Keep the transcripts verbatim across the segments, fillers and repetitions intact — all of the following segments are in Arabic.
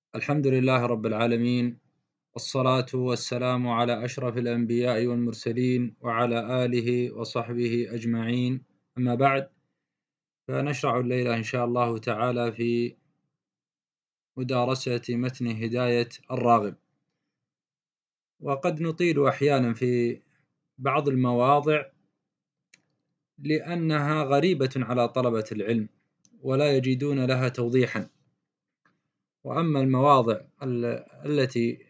الحمد لله رب العالمين، والصلاة والسلام على أشرف الأنبياء والمرسلين وعلى آله وصحبه أجمعين. أما بعد، فنشرع الليلة إن شاء الله تعالى في مدارسة متن هداية الراغب. وقد نطيل أحيانا في بعض المواضع لأنها غريبة على طلبة العلم ولا يجدون لها توضيحا، وأما المواضع التي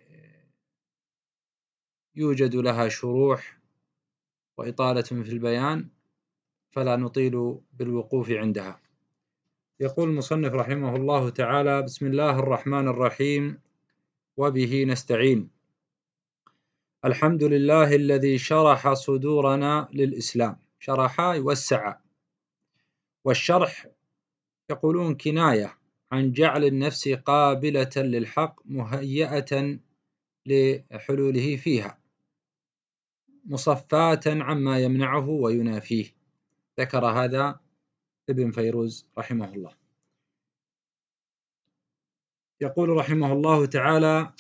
يوجد لها شروح وإطالة في البيان فلا نطيل بالوقوف عندها. يقول المصنف رحمه الله تعالى: بسم الله الرحمن الرحيم، وبه نستعين. الحمد لله الذي شرح صدورنا للإسلام. شرح يوسع، والشرح يقولون كناية عن جعل النفس قابلة للحق مهيئة لحلوله فيها، مصفاة عما يمنعه وينافيه. ذكر هذا ابن فيروز رحمه الله. يقول رحمه الله تعالى: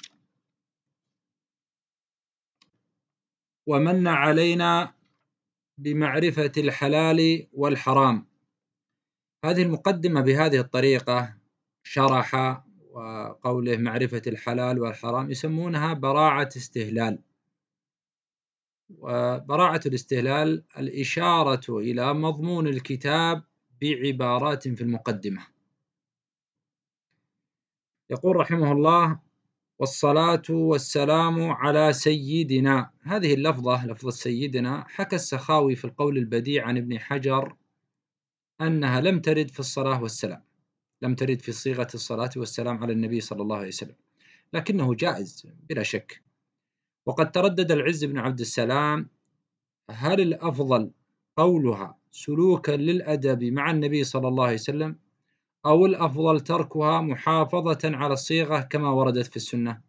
ومن علينا بمعرفة الحلال والحرام. هذه المقدمة بهذه الطريقة شرح، وقوله معرفة الحلال والحرام يسمونها براعة استهلال. وبراعة الاستهلال الإشارة إلى مضمون الكتاب بعبارات في المقدمة. يقول رحمه الله: والصلاة والسلام على سيدنا. هذه اللفظة لفظة سيدنا حكى السخاوي في القول البديع عن ابن حجر أنها لم ترد في الصلاة والسلام، لم ترد في صيغة الصلاة والسلام على النبي صلى الله عليه وسلم، لكنه جائز بلا شك. وقد تردد العز بن عبد السلام هل الأفضل قولها سلوكا للأدب مع النبي صلى الله عليه وسلم، أو الأفضل تركها محافظة على الصيغة كما وردت في السنة؟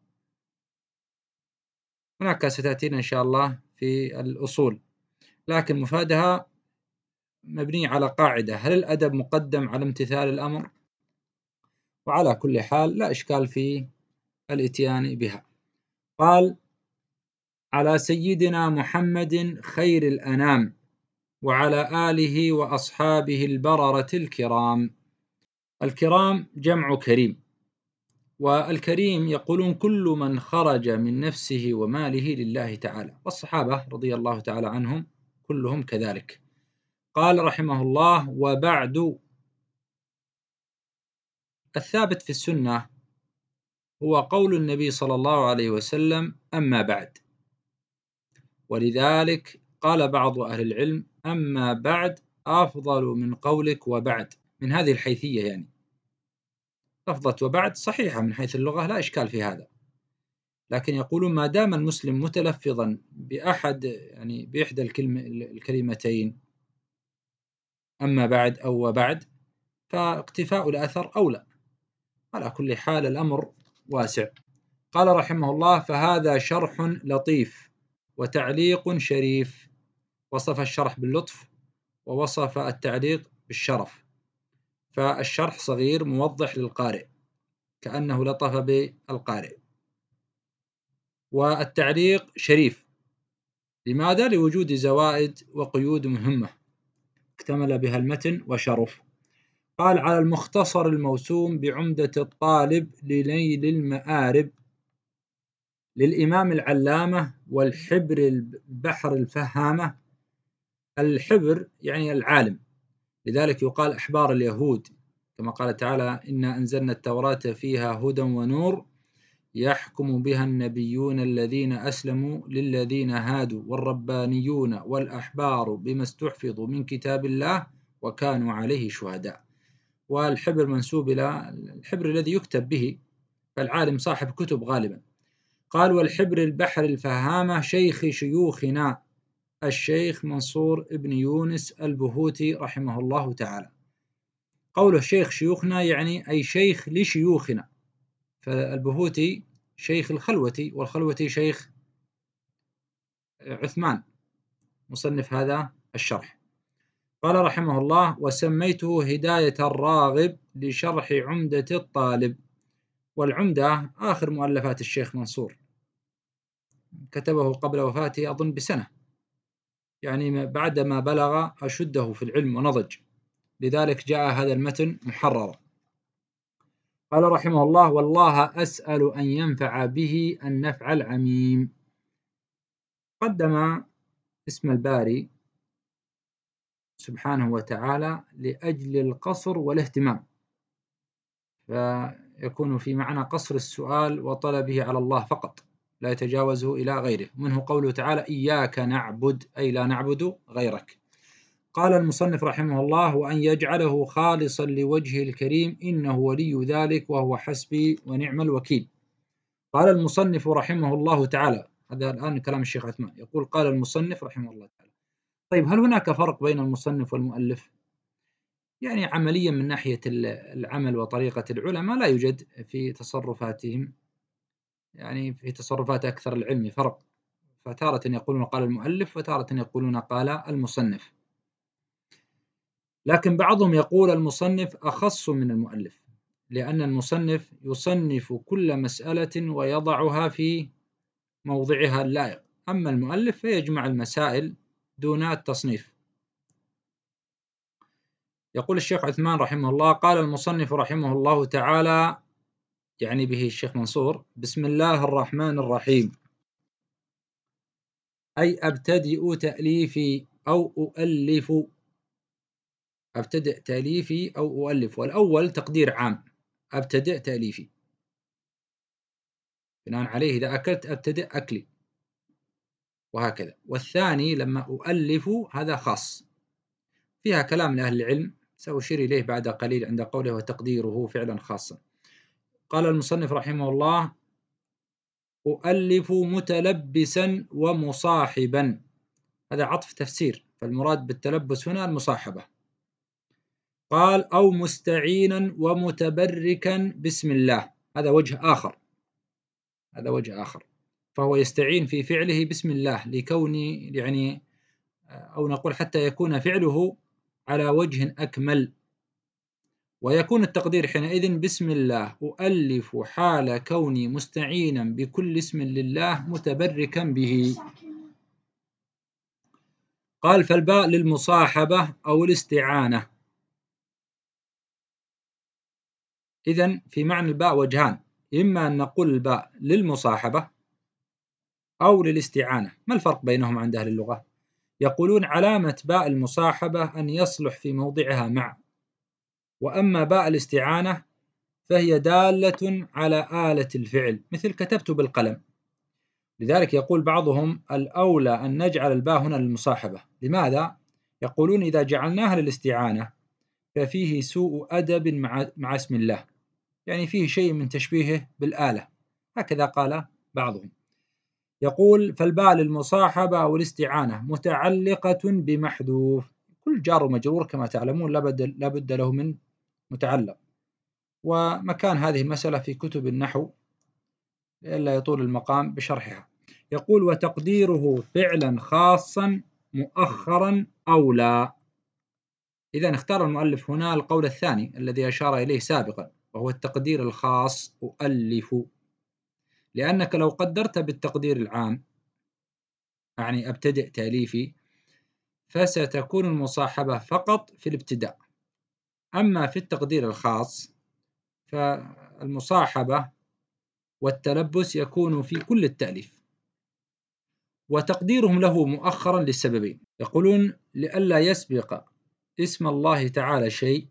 هناك ستأتينا إن شاء الله في الأصول، لكن مفادها مبني على قاعدة: هل الأدب مقدم على امتثال الأمر؟ وعلى كل حال لا إشكال في الإتيان بها. قال: على سيدنا محمد خير الأنام، وعلى آله وأصحابه البررة الكرام. الكرام جمع كريم، والكريم يقولون كل من خرج من نفسه وماله لله تعالى، والصحابة رضي الله تعالى عنهم كلهم كذلك. قال رحمه الله: وبعد. الثابت في السنة هو قول النبي صلى الله عليه وسلم: أما بعد. ولذلك قال بعض أهل العلم: أما بعد أفضل من قولك وبعد، من هذه الحيثية. يعني لفظة وبعد صحيحة من حيث اللغة، لا إشكال في هذا، لكن يقولون ما دام المسلم متلفظا بأحد يعني بإحدى الكلمة الكلمتين أما بعد أو وبعد، فاقتفاء الأثر أولى. على كل حال الأمر واسع. قال رحمه الله: فهذا شرح لطيف وتعليق شريف. وصف الشرح باللطف، ووصف التعليق بالشرف. فالشرح صغير موضح للقارئ كأنه لطف بالقارئ، والتعليق شريف. لماذا؟ لوجود زوائد وقيود مهمة اكتمل بها المتن وشرف. قال: على المختصر الموسوم بعمدة الطالب لنيل المآرب، للإمام العلامة والحبر البحر الفهامة. الحبر يعني العالم، لذلك يقال أحبار اليهود، كما قال تعالى: إنا أنزلنا التوراة فيها هدى ونور يحكم بها النبيون الذين أسلموا للذين هادوا والربانيون والأحبار بما استحفظوا من كتاب الله وكانوا عليه شهداء. والحبر منسوب إلى الحبر الذي يكتب به، فالعالم صاحب كتب غالبا. قال: والحبر البحر الفهامة شيخ شيوخنا الشيخ منصور ابن يونس البهوتي رحمه الله تعالى. قوله شيخ شيوخنا يعني أي شيخ لشيوخنا، فالبهوتي شيخ الخلوتي، والخلوتي شيخ عثمان مصنف هذا الشرح. قال رحمه الله: وسميته هداية الراغب لشرح عمدة الطالب. والعمدة آخر مؤلفات الشيخ منصور، كتبه قبل وفاته أظن بسنة، يعني بعدما بلغ أشده في العلم ونضج، لذلك جاء هذا المتن محررا. قال رحمه الله: والله أسأل أن ينفع به النفع العميم. قدم اسم الباري سبحانه وتعالى لأجل القصر والاهتمام، فيكون في معنى قصر السؤال وطلبه على الله فقط، لا يتجاوزه إلى غيره، منه قوله تعالى: إياك نعبد، أي لا نعبد غيرك. قال المصنف رحمه الله: وأن يجعله خالصا لوجهه الكريم، إنه ولي ذلك وهو حسبي ونعم الوكيل. قال المصنف رحمه الله تعالى، هذا الآن كلام الشيخ عثمان، يقول: قال المصنف رحمه الله تعالى. طيب، هل هناك فرق بين المصنف والمؤلف؟ يعني عمليا من ناحية العمل وطريقة العلماء لا يوجد في تصرفاتهم، يعني في تصرفات أكثر العلم فرق، فتارة يقولون قال المؤلف وتارة يقولون قال المصنف، لكن بعضهم يقول المصنف أخص من المؤلف، لأن المصنف يصنف كل مسألة ويضعها في موضعها اللائق، أما المؤلف فيجمع المسائل دون التصنيف. يقول الشيخ عثمان رحمه الله: قال المصنف رحمه الله تعالى، يعني به الشيخ منصور: بسم الله الرحمن الرحيم، أي أبتدئ تأليفي أو أؤلف، أبتدئ تأليفي أو أؤلف، والأول تقدير عام، أبتدئ تأليفي، بناء عليه إذا أكلت أبتدئ أكلي، وهكذا. والثاني لما أؤلف هذا خاص، فيها كلام لأهل العلم سأشير إليه بعد قليل عند قوله: وتقديره فعلا خاصا. قال المصنف رحمه الله: أؤلف متلبسا ومصاحبا، هذا عطف تفسير، فالمراد بالتلبس هنا المصاحبة. قال: أو مستعينا ومتبركا بسم الله، هذا وجه آخر، هذا وجه آخر، فهو يستعين في فعله بسم الله لكون، يعني أو نقول حتى يكون فعله على وجه أكمل، ويكون التقدير حينئذ: بسم الله أؤلف حال كوني مستعينا بكل اسم لله متبركا به. قال: فالباء للمصاحبة أو الاستعانة. إذن في معنى الباء وجهان، إما أن نقول الباء للمصاحبة أو للاستعانة. ما الفرق بينهم عند أهل اللغة؟ يقولون علامة باء المصاحبة أن يصلح في موضعها مع، وأما باء الاستعانة فهي دالة على آلة الفعل، مثل كتبت بالقلم. لذلك يقول بعضهم: الأولى أن نجعل الباء هنا للمصاحبة. لماذا؟ يقولون إذا جعلناها للاستعانة ففيه سوء أدب مع, مع اسم الله، يعني فيه شيء من تشبيهه بالآلة، هكذا قال بعضهم. يقول: فالباء للمصاحبة أو الاستعانة متعلقة بمحذوف، كل جار ومجرور كما تعلمون لا بد له من متعلق، ومكان هذه المسألة في كتب النحو لئلا يطول المقام بشرحها. يقول: وتقديره فعلا خاصا مؤخرا أولى. إذن اختار المؤلف هنا القول الثاني الذي أشار إليه سابقا، وهو التقدير الخاص: أؤلف، لأنك لو قدرت بالتقدير العام، يعني أبتدئ تأليفي، فستكون المصاحبة فقط في الابتداء، أما في التقدير الخاص فالمصاحبة والتلبس يكون في كل التأليف. وتقديرهم له مؤخرا للسببين، يقولون: لئلا يسبق اسم الله تعالى شيء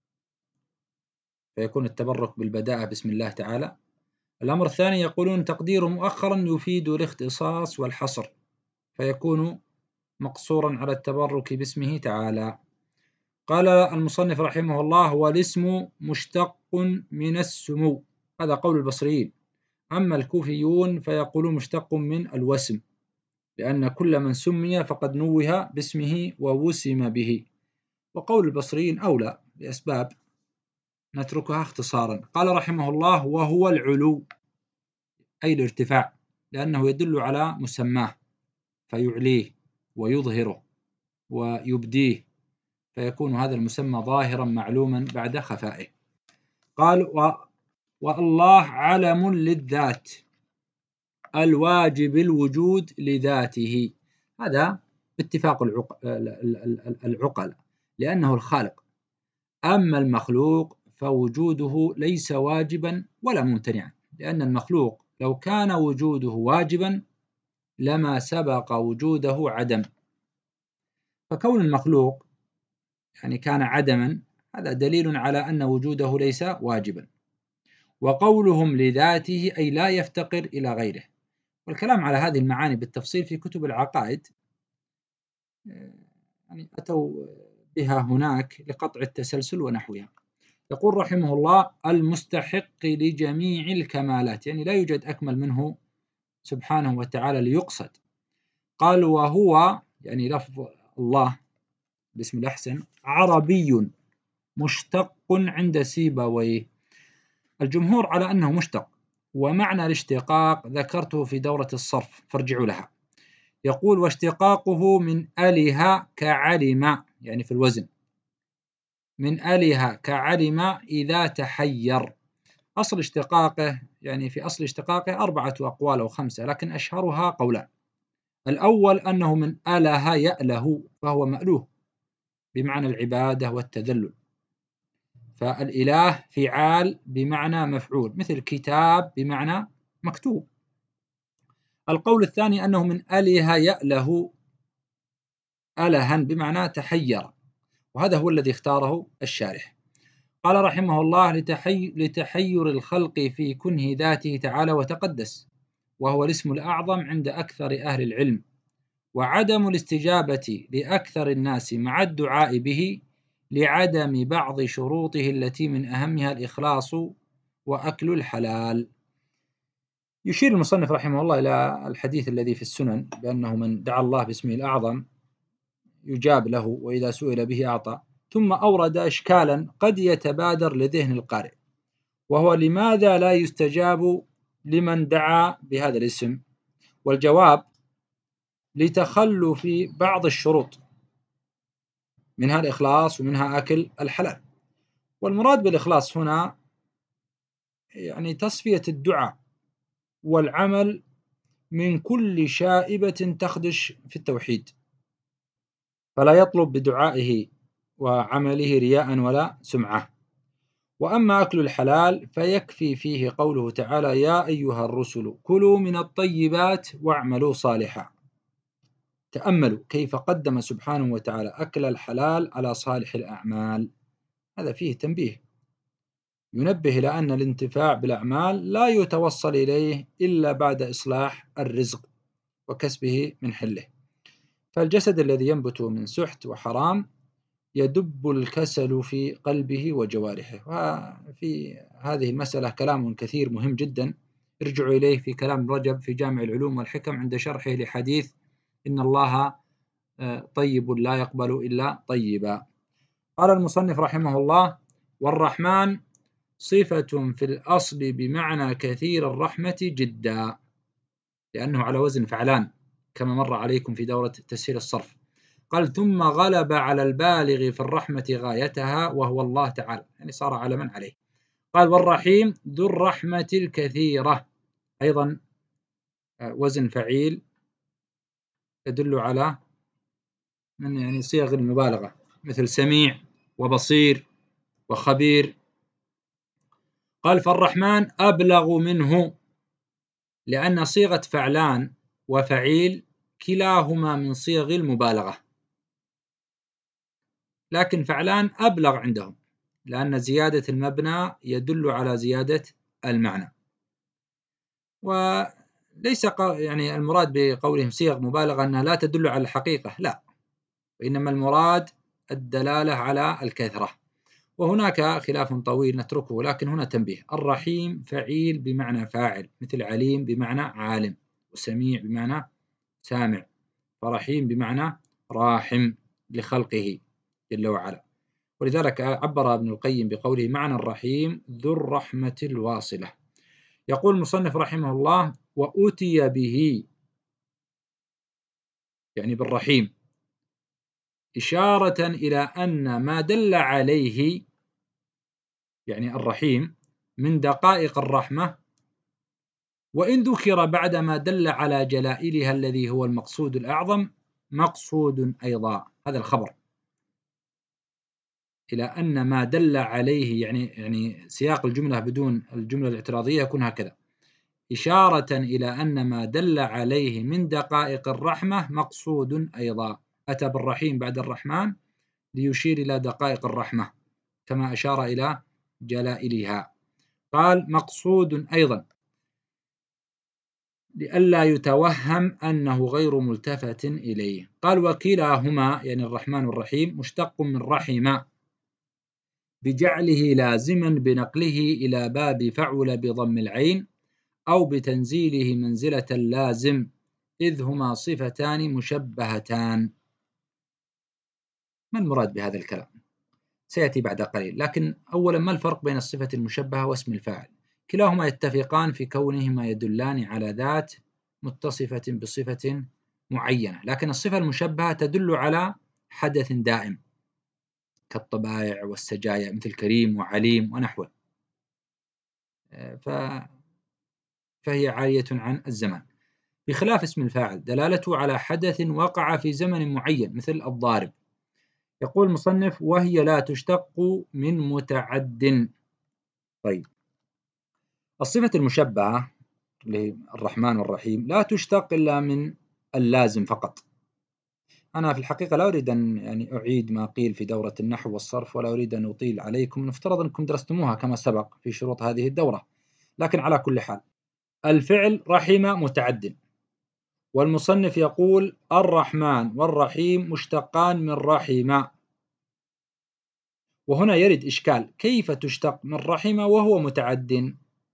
فيكون التبرك بالبداءة بسم الله تعالى. الأمر الثاني يقولون: تقديره مؤخرا يفيد الاختصاص والحصر، فيكون مقصورا على التبرك باسمه تعالى. قال المصنف رحمه الله: والاسم مشتق من السمو، هذا قول البصريين، أما الكوفيون فيقولون مشتق من الوسم، لأن كل من سمي فقد نوه باسمه ووسم به، وقول البصريين أولى لأسباب نتركها اختصارا. قال رحمه الله: وهو العلو، أي الارتفاع، لأنه يدل على مسماه فيعليه ويظهره ويبديه، فيكون هذا المسمى ظاهرا معلوما بعد خفائه. قال: والله علم للذات الواجب الوجود لذاته. هذا باتفاق العقلاء لأنه الخالق. أما المخلوق فوجوده ليس واجبا ولا ممتنعا، لأن المخلوق لو كان وجوده واجبا لما سبق وجوده عدم، فكون المخلوق يعني كان عدما هذا دليل على أن وجوده ليس واجبا. وقولهم لذاته أي لا يفتقر إلى غيره. والكلام على هذه المعاني بالتفصيل في كتب العقائد يعني أتوا بها هناك لقطع التسلسل ونحوها. يقول رحمه الله: المستحق لجميع الكمالات، يعني لا يوجد أكمل منه سبحانه وتعالى ليقصد. قال: وهو يعني لفظ الله باسم الأحسن عربي مشتق عند سيبويه. الجمهور على أنه مشتق، ومعنى الاشتقاق ذكرته في دورة الصرف فارجعوا لها. يقول: واشتقاقه من أله كعلم، يعني في الوزن، من أله كعلم إذا تحير. أصل اشتقاقه يعني في أصل اشتقاقه أربعة أقوال أو خمسة، لكن أشهرها قولان. الأول أنه من أله يأله، فهو مألوه بمعنى العبادة والتذلل، فالإله فعال بمعنى مفعول، مثل كتاب بمعنى مكتوب. القول الثاني أنه من أله يأله ألها بمعنى تحير، وهذا هو الذي اختاره الشارح. قال رحمه الله: لتحي... لتحير الخلق في كنه ذاته تعالى وتقدس، وهو الاسم الأعظم عند أكثر أهل العلم، وعدم الاستجابة لأكثر الناس مع الدعاء به لعدم بعض شروطه التي من أهمها الإخلاص وأكل الحلال. يشير المصنف رحمه الله إلى الحديث الذي في السنن بأنه من دعا الله باسمه الأعظم يجاب له، وإذا سئل به أعطى. ثم أورد إشكالا قد يتبادر لذهن القارئ، وهو: لماذا لا يستجاب لمن دعا بهذا الاسم؟ والجواب: لتخلف بعض الشروط، منها الإخلاص ومنها أكل الحلال. والمراد بالإخلاص هنا يعني تصفية الدعاء والعمل من كل شائبة تخدش في التوحيد، فلا يطلب بدعائه وعمله رياء ولا سمعة. وأما أكل الحلال فيكفي فيه قوله تعالى: يا أيها الرسل كلوا من الطيبات واعملوا صالحا. تأملوا كيف قدم سبحانه وتعالى أكل الحلال على صالح الأعمال. هذا فيه تنبيه ينبه إلى أن الانتفاع بالأعمال لا يتوصل إليه إلا بعد إصلاح الرزق وكسبه من حله. فالجسد الذي ينبت من سحت وحرام يدب الكسل في قلبه وجوارحه. وفي هذه المسألة كلام كثير مهم جدا، ارجعوا إليه في كلام رجب في جامع العلوم والحكم عند شرحه لحديث إن الله طيب لا يقبل إلا طيبا. قال المصنف رحمه الله: والرحمن صفة في الأصل بمعنى كثير الرحمة جدا، لأنه على وزن فعلان كما مر عليكم في دورة تسهيل الصرف. قال: ثم غلب على البالغ في الرحمة غايتها وهو الله تعالى، يعني صار على من عليه. قال: والرحيم ذو الرحمة الكثيرة، أيضا وزن فعيل يدل على من يعني صيغ المبالغة، مثل سميع وبصير وخبير. قال: فالرحمن أبلغ منه، لأن صيغة فعلان وفعيل كلاهما من صيغ المبالغة، لكن فعلان أبلغ عندهم لأن زيادة المبنى يدل على زيادة المعنى. وليس يعني المراد بقولهم صيغ مبالغة أنها لا تدل على الحقيقة، لا، وإنما المراد الدلالة على الكثرة. وهناك خلاف طويل نتركه، لكن هنا تنبيه: الرحيم فعيل بمعنى فاعل، مثل عليم بمعنى عالم، وسميع بمعنى سامع، فرحيم بمعنى راحم لخلقه جل وعلا. ولذلك عبر ابن القيم بقوله: معنى الرحيم ذو الرحمة الواصلة. يقول المصنف رحمه الله: وأتي به، يعني بالرحيم، إشارة إلى أن ما دل عليه، يعني الرحيم، من دقائق الرحمة، وإن ذكر بعدما دل على جلائلها الذي هو المقصود الأعظم مقصود أيضا. هذا الخبر إلى أن ما دل عليه، يعني يعني سياق الجملة بدون الجملة الاعتراضية يكون هكذا: إشارة إلى أن ما دل عليه من دقائق الرحمة مقصود أيضا. أتى بالرحيم بعد الرحمن ليشير إلى دقائق الرحمة كما أشار إلى جلائلها. قال مقصود أيضا لئلا يتوهم أنه غير ملتفت إليه. قال وكلاهما يعني الرحمن والرحيم مشتق من رحم، بجعله لازما بنقله إلى باب فعل بضم العين، أو بتنزيله منزلة اللازم، إذ هما صفتان مشبهتان. ما المراد بهذا الكلام؟ سيأتي بعد قليل، لكن أولا ما الفرق بين الصفة المشبهة واسم الفاعل؟ كلاهما يتفقان في كونهما يدلان على ذات متصفة بصفة معينة، لكن الصفة المشبهة تدل على حدث دائم كالطبائع والسجايا مثل كريم وعليم ونحوه، ف... فهي عارية عن الزمان، بخلاف اسم الفاعل دلالته على حدث وقع في زمن معين مثل الضارب. يقول المصنف وهي لا تشتق من متعد. طيب الصفة المشبهة للرحمن والرحيم لا تشتق إلا من اللازم فقط. أنا في الحقيقة لا أريد أن يعني أعيد ما قيل في دورة النحو والصرف، ولا أريد أن أطيل عليكم، نفترض أنكم درستموها كما سبق في شروط هذه الدورة، لكن على كل حال الفعل رحم متعد، والمصنف يقول الرحمن والرحيم مشتقان من رحم، وهنا يرد إشكال كيف تشتق من رحم وهو متعد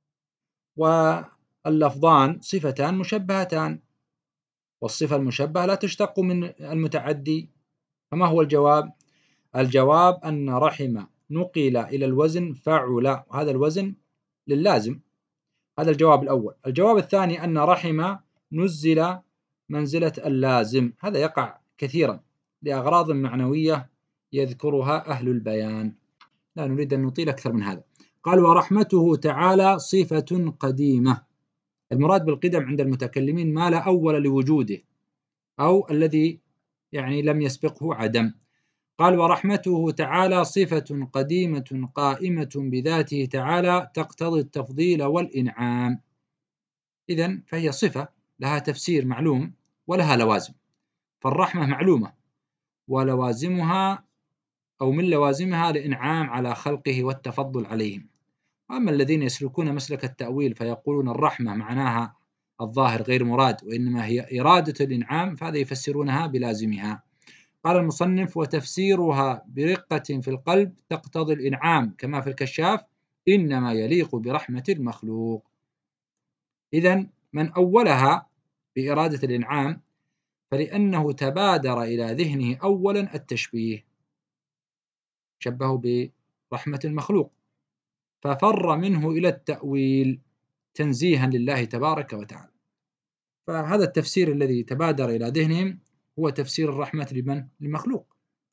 واللفظان صفتان مشبهتان، والصفة المشبهة لا تشتق من المتعدي. فما هو الجواب؟ الجواب أن رحم نقل إلى الوزن فعل، وهذا الوزن لللازم. هذا الجواب الأول. الجواب الثاني أن رحم نزل منزلة اللازم، هذا يقع كثيرا لأغراض معنوية يذكرها أهل البيان، لا نريد أن نطيل أكثر من هذا. قال ورحمته تعالى صفة قديمة. المراد بالقدم عند المتكلمين ما لا أول لوجوده أو الذي يعني لم يسبقه عدم. قال ورحمته تعالى صفة قديمة قائمة بذاته تعالى تقتضي التفضيل والإنعام. إذن فهي صفة لها تفسير معلوم ولها لوازم، فالرحمة معلومة ولوازمها أو من لوازمها الإنعام على خلقه والتفضل عليهم. أما الذين يسلكون مسلك التأويل فيقولون الرحمة معناها الظاهر غير مراد وإنما هي إرادة الإنعام، فهذا يفسرونها بلازمها. قال المصنف وتفسيرها برقة في القلب تقتضي الإنعام كما في الكشاف إنما يليق برحمة المخلوق. إذن من أولها بإرادة الإنعام فلأنه تبادر إلى ذهنه أولا التشبيه، شبهه برحمة المخلوق، ففر منه إلى التأويل تنزيها لله تبارك وتعالى. فهذا التفسير الذي تبادر إلى ذهنهم هو تفسير الرحمة لمن؟ للمخلوق.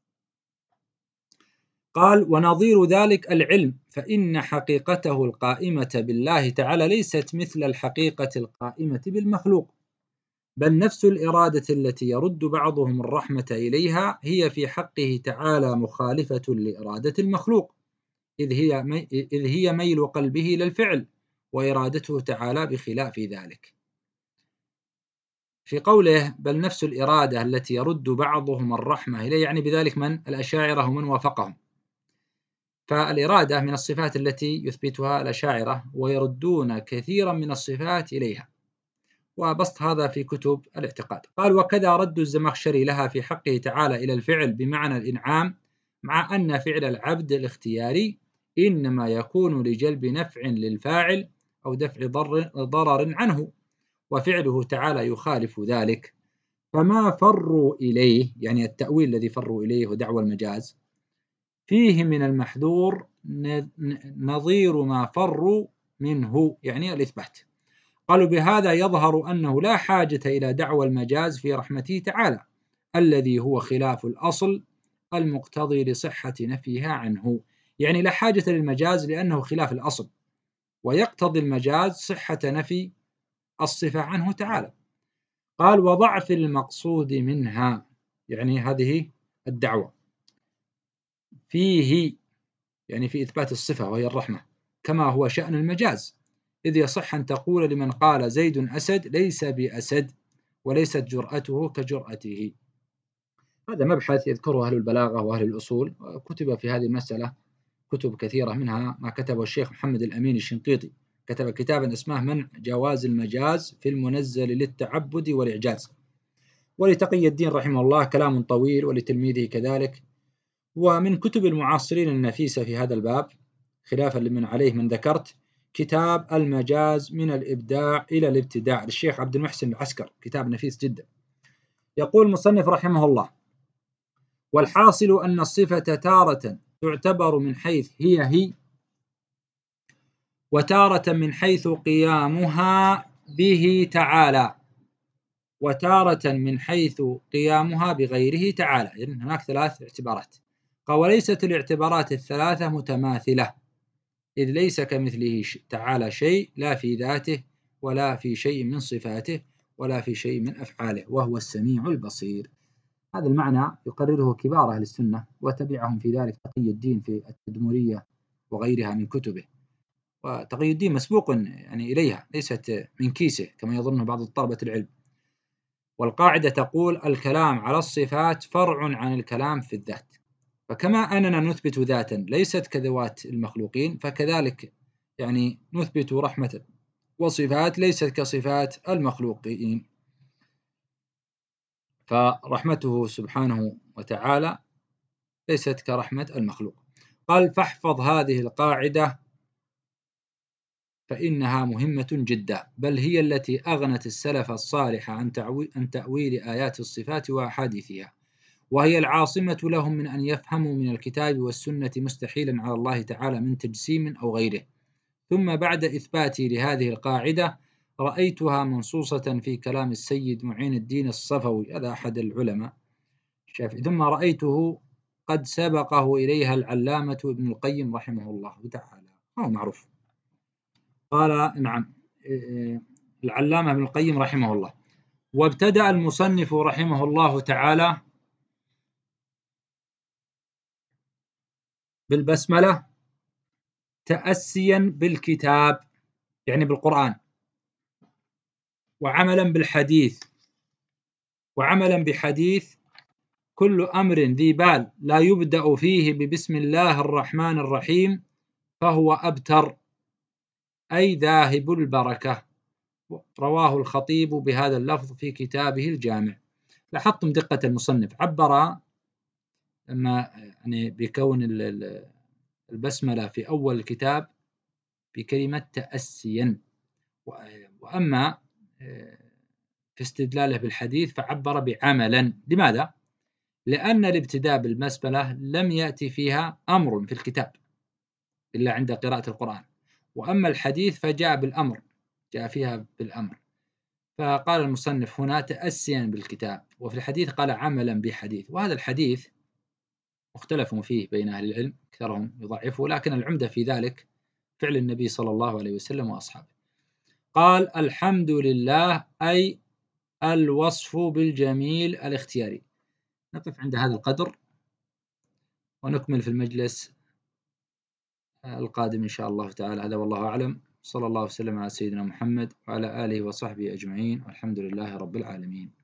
قال ونظير ذلك العلم، فإن حقيقته القائمة بالله تعالى ليست مثل الحقيقة القائمة بالمخلوق، بل نفس الإرادة التي يرد بعضهم الرحمة إليها هي في حقه تعالى مخالفة لإرادة المخلوق، إذ هي إذ هي ميل قلبه للفعل، وإرادته تعالى بخلاف ذلك. في قوله بل نفس الإرادة التي يرد بعضهم الرحمة إليه يعني بذلك من؟ الأشاعرة ومن وافقهم. فالإرادة من الصفات التي يثبتها الأشاعرة ويردون كثيرا من الصفات إليها، وبسط هذا في كتب الاعتقاد. قال وكذا رد الزمخشري لها في حقه تعالى إلى الفعل بمعنى الإنعام، مع أن فعل العبد الاختياري إنما يكون لجلب نفع للفاعل أو دفع ضرر عنه، وفعله تعالى يخالف ذلك. فما فروا إليه يعني التأويل الذي فروا إليه ودعوى المجاز فيه من المحذور نظير ما فروا منه يعني الإثبات. قالوا بهذا يظهر أنه لا حاجة إلى دعوى المجاز في رحمته تعالى الذي هو خلاف الأصل المقتضي لصحة نفيها عنه، يعني لا حاجة للمجاز لأنه خلاف الأصل، ويقتضي المجاز صحة نفي الصفة عنه تعالى. قال وضعف المقصود منها، يعني هذه الدعوة فيه، يعني في إثبات الصفة وهي الرحمة، كما هو شأن المجاز، إذ يصح أن تقول لمن قال زيد أسد ليس بأسد وليست جرأته كجرأته. هذا مبحث يذكره أهل البلاغة وأهل الأصول، وكتب في هذه المسألة كتب كثيرة، منها ما كتبه الشيخ محمد الأمين الشنقيطي، كتب كتابا اسمه منع جواز المجاز في المنزل للتعبد والإعجاز. ولتقي الدين رحمه الله كلام طويل، ولتلميذه كذلك. ومن كتب المعاصرين النفيسة في هذا الباب خلافا لمن عليه من ذكرت كتاب المجاز من الإبداع إلى الابتداع للشيخ عبد المحسن العسكر، كتاب نفيس جدا. يقول المصنف رحمه الله: والحاصل أن الصفة تارة تعتبر من حيث هي هي، وتارة من حيث قيامها به تعالى، وتارة من حيث قيامها بغيره تعالى. يعني هناك ثلاث اعتبارات. قال وليست الاعتبارات الثلاثة متماثلة، إذ ليس كمثله تعالى شيء، لا في ذاته ولا في شيء من صفاته ولا في شيء من أفعاله، وهو السميع البصير. هذا المعنى يقرره كبار أهل السنة، وتبعهم في ذلك تقي الدين في التدمرية وغيرها من كتبه. وتقي الدين مسبوق يعني إليها، ليست من كيسه كما يظنه بعض طلبة العلم. والقاعدة تقول الكلام على الصفات فرع عن الكلام في الذات، فكما أننا نثبت ذاتا ليست كذوات المخلوقين، فكذلك يعني نثبت رحمة وصفات ليست كصفات المخلوقين، فرحمته سبحانه وتعالى ليست كرحمة المخلوق. قال فاحفظ هذه القاعدة فإنها مهمة جدا، بل هي التي أغنت السلف الصالح عن تأويل آيات الصفات وأحاديثها، وهي العاصمة لهم من أن يفهموا من الكتاب والسنة مستحيلا على الله تعالى من تجسيم أو غيره. ثم بعد إثباتي لهذه القاعدة رأيتها منصوصة في كلام السيد معين الدين الصفوي، هذا أحد العلماء الشافعي، ثم رأيته قد سبقه إليها العلامة ابن القيم رحمه الله تعالى، هو معروف. قال نعم العلامة ابن القيم رحمه الله. وابتدأ المصنف رحمه الله تعالى بالبسملة تأسيا بالكتاب، يعني بالقرآن، وعملا بالحديث، وعملا بحديث كل أمر ذي بال لا يبدأ فيه ببسم الله الرحمن الرحيم فهو أبتر، أي ذاهب البركة. رواه الخطيب بهذا اللفظ في كتابه الجامع. لاحظتم دقة المصنف، عبر لما يعني بكون البسملة في أول الكتاب بكلمة تأسيا، وأما في استدلاله بالحديث فعبر بعملا. لماذا؟ لأن الابتداء بالبسملة لم يأتي فيها أمر في الكتاب إلا عند قراءة القرآن، وأما الحديث فجاء بالأمر، جاء فيها بالأمر. فقال المصنف هنا تأسيا بالكتاب، وفي الحديث قال عملا بحديث. وهذا الحديث مختلف فيه بين أهل العلم، أكثرهم يضعفه، لكن العمدة في ذلك فعل النبي صلى الله عليه وسلم وأصحابه. قال الحمد لله، أي الوصف بالجميل الاختياري. نقف عند هذا القدر ونكمل في المجلس القادم إن شاء الله تعالى. هذا والله أعلم، صلى الله وسلم على سيدنا محمد وعلى آله وصحبه أجمعين، والحمد لله رب العالمين.